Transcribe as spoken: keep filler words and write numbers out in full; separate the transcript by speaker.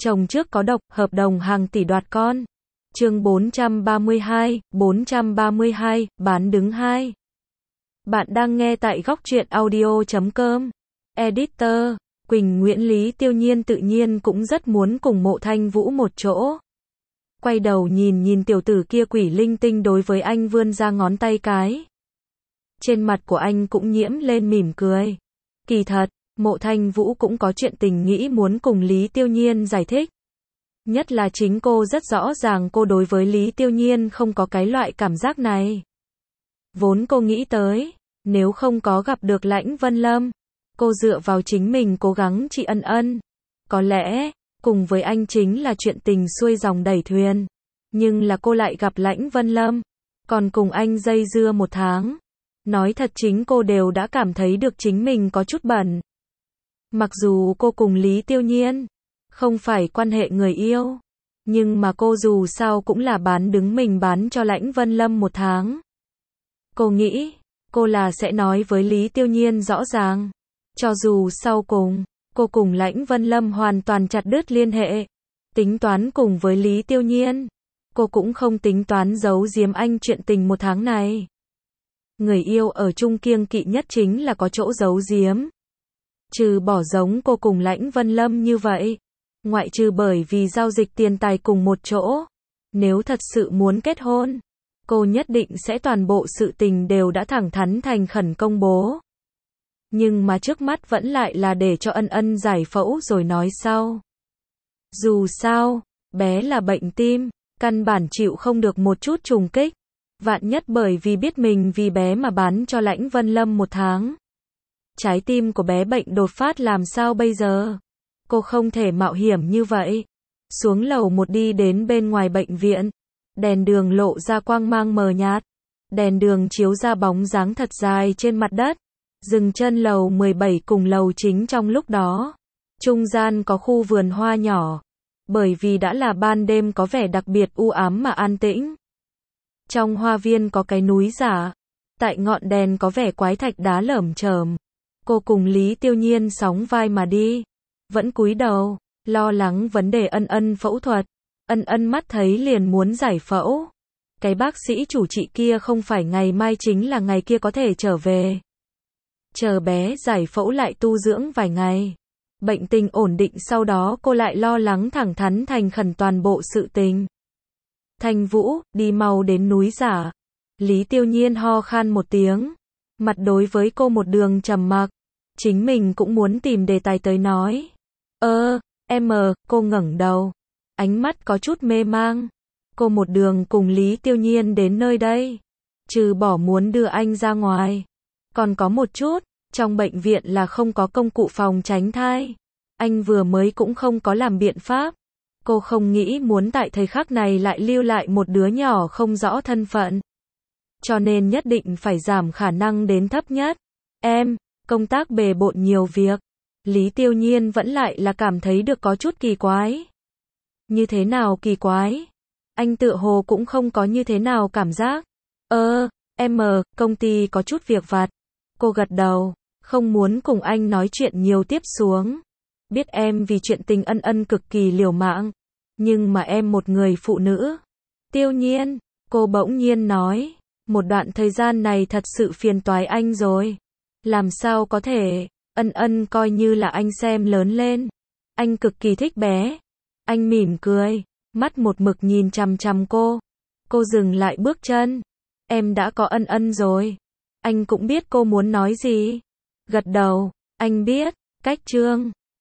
Speaker 1: Chồng trước có độc, hợp đồng hàng tỷ đoạt con. Chương bốn trăm ba mươi hai, bốn trăm ba mươi hai, bán đứng hai. Bạn đang nghe tại góc truyện audio chấm com. Editor, Quỳnh Nguyễn Lý Tiêu Nhiên tự nhiên cũng rất muốn cùng Mộ Thanh Vũ một chỗ. Quay đầu nhìn nhìn tiểu tử kia quỷ linh tinh đối với anh vươn ra ngón tay cái. Trên mặt của anh cũng nhiễm lên mỉm cười. Kỳ thật, Mộ Thanh Vũ cũng có chuyện tình nghĩ muốn cùng Lý Tiêu Nhiên giải thích. Nhất là chính cô rất rõ ràng cô đối với Lý Tiêu Nhiên không có cái loại cảm giác này. Vốn cô nghĩ tới, nếu không có gặp được Lãnh Vân Lâm, cô dựa vào chính mình cố gắng trị ân ân. Có lẽ, cùng với anh chính là chuyện tình xuôi dòng đẩy thuyền. Nhưng là cô lại gặp Lãnh Vân Lâm, còn cùng anh dây dưa một tháng. Nói thật chính cô đều đã cảm thấy được chính mình có chút bẩn. Mặc dù cô cùng Lý Tiêu Nhiên không phải quan hệ người yêu, nhưng mà cô dù sao cũng là bán đứng mình bán cho Lãnh Vân Lâm một tháng. Cô nghĩ, cô là sẽ nói với Lý Tiêu Nhiên rõ ràng. Cho dù sau cùng, cô cùng Lãnh Vân Lâm hoàn toàn chặt đứt liên hệ, tính toán cùng với Lý Tiêu Nhiên, cô cũng không tính toán giấu giếm anh chuyện tình một tháng này. Người yêu ở chung kiêng kỵ nhất chính là có chỗ giấu giếm. Trừ bỏ giống cô cùng Lãnh Vân Lâm như vậy, ngoại trừ bởi vì giao dịch tiền tài cùng một chỗ, nếu thật sự muốn kết hôn, cô nhất định sẽ toàn bộ sự tình đều đã thẳng thắn thành khẩn công bố. Nhưng mà trước mắt vẫn lại là để cho ân ân giải phẫu rồi nói sau. Dù sao, bé là bệnh tim, căn bản chịu không được một chút trùng kích. Vạn nhất bởi vì biết mình vì bé mà bán cho Lãnh Vân Lâm một tháng. Trái tim của bé bệnh đột phát làm sao bây giờ? Cô không thể mạo hiểm như vậy. Xuống lầu một đi đến bên ngoài bệnh viện. Đèn đường lộ ra quang mang mờ nhạt. Đèn đường chiếu ra bóng dáng thật dài trên mặt đất. Dừng chân lầu mười bảy cùng lầu chính trong lúc đó. Trung gian có khu vườn hoa nhỏ. Bởi vì đã là ban đêm có vẻ đặc biệt u ám mà an tĩnh. Trong hoa viên có cái núi giả. Tại ngọn đèn có vẻ quái thạch đá lởm chởm. Cô cùng Lý Tiêu Nhiên sóng vai mà đi. Vẫn cúi đầu, lo lắng vấn đề ân ân phẫu thuật. Ân ân mắt thấy liền muốn giải phẫu. Cái bác sĩ chủ trị kia không phải ngày mai chính là ngày kia có thể trở về. Chờ bé giải phẫu lại tu dưỡng vài ngày. Bệnh tình ổn định sau đó cô lại lo lắng thẳng thắn thành khẩn toàn bộ sự tình. Thanh Vũ, đi mau đến núi giả. Lý Tiêu Nhiên ho khan một tiếng. Mặt đối với cô một đường trầm mặc. Chính mình cũng muốn tìm đề tài tới nói. Ơ, em, cô ngẩng đầu. Ánh mắt có chút mê mang. Cô một đường cùng Lý Tiêu Nhiên đến nơi đây. Trừ bỏ muốn đưa anh ra ngoài. Còn có một chút, trong bệnh viện là không có công cụ phòng tránh thai. Anh vừa mới cũng không có làm biện pháp. Cô không nghĩ muốn tại thời khắc này lại lưu lại một đứa nhỏ không rõ thân phận. Cho nên nhất định phải giảm khả năng đến thấp nhất. Em, công tác bề bộn nhiều việc. Lý Tiêu Nhiên vẫn lại là cảm thấy được có chút kỳ quái. Như thế nào kỳ quái? Anh tựa hồ cũng không có như thế nào cảm giác. Ơ, em, công ty có chút việc vặt. Cô gật đầu, không muốn cùng anh nói chuyện nhiều tiếp xuống. Biết em vì chuyện tình ân ân cực kỳ liều mạng. Nhưng mà em một người phụ nữ. Tiêu Nhiên, cô bỗng nhiên nói. Một đoạn thời gian này thật sự phiền toái anh rồi. Làm sao có thể, ân ân coi như là anh xem lớn lên. Anh cực kỳ thích bé. Anh mỉm cười, mắt một mực nhìn chằm chằm cô. Cô dừng lại bước chân. Em đã có ân ân rồi. Anh cũng biết cô muốn nói gì. Gật đầu, anh biết, cách chương.